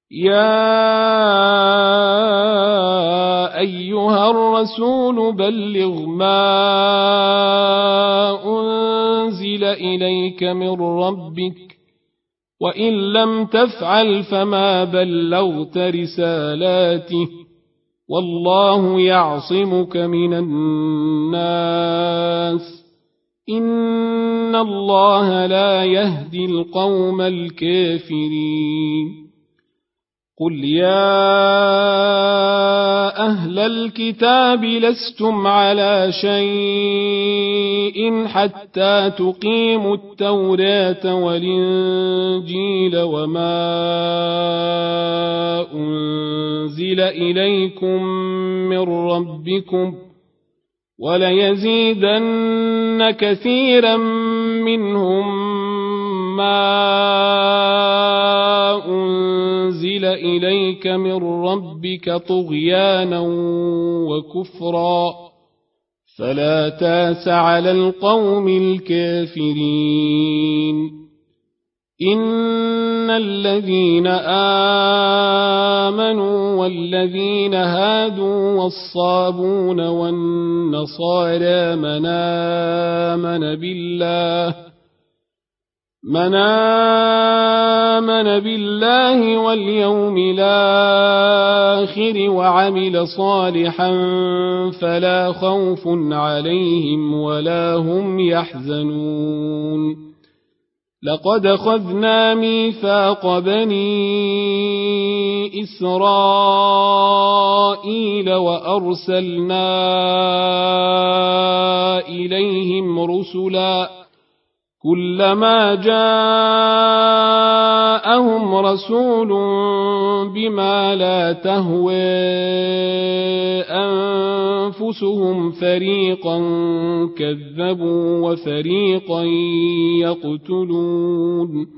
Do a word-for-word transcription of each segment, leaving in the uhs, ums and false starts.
يا أيها الرسول بلغ ما أنزل إليك من ربك وإن لم تفعل فما بلغت رسالاته والله يعصمك من الناس إن الله لا يهدي القوم الكافرين قل يا أهل الكتاب لستم على شيء حتى تقيموا التوراة والإنجيل وما أنزل إليكم من ربكم وليزيدن كثيرا منهم ما أنزل إليك من ربك طغيانا وكفرا فلا تاس على القوم الكافرين إن الذين آمنوا والذين هادوا والصابون والنصارى من آمن بالله من آمن بالله واليوم الآخر وعمل صالحا فلا خوف عليهم ولا هم يحزنون لقد أخذنا ميثاق بني إسرائيل وأرسلنا إليهم رسلا كلما جاءهم رسول بما لا تهوى أنفسهم فريقا كذبوا وفريقا يقتلون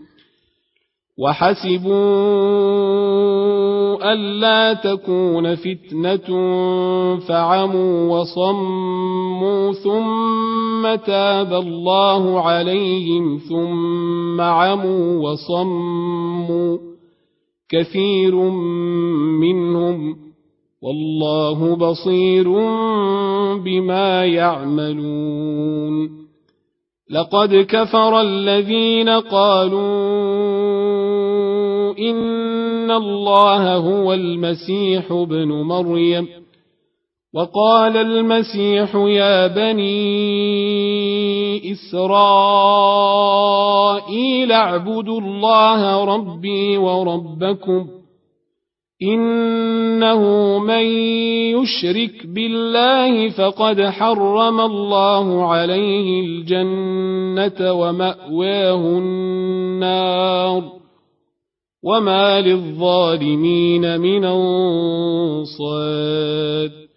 وحسبوا ألا تكون فتنة فعموا وصموا ثم تاب الله عليهم ثم عموا وصموا كثير منهم والله بصير بما يعملون لقد كفر الذين قالوا إن الله هو المسيح ابن مريم وقال المسيح يا بني إسرائيل اعبدوا الله ربي وربكم إنه من يشرك بالله فقد حرم الله عليه الجنة ومأواه النار وما للظالمين من أنصار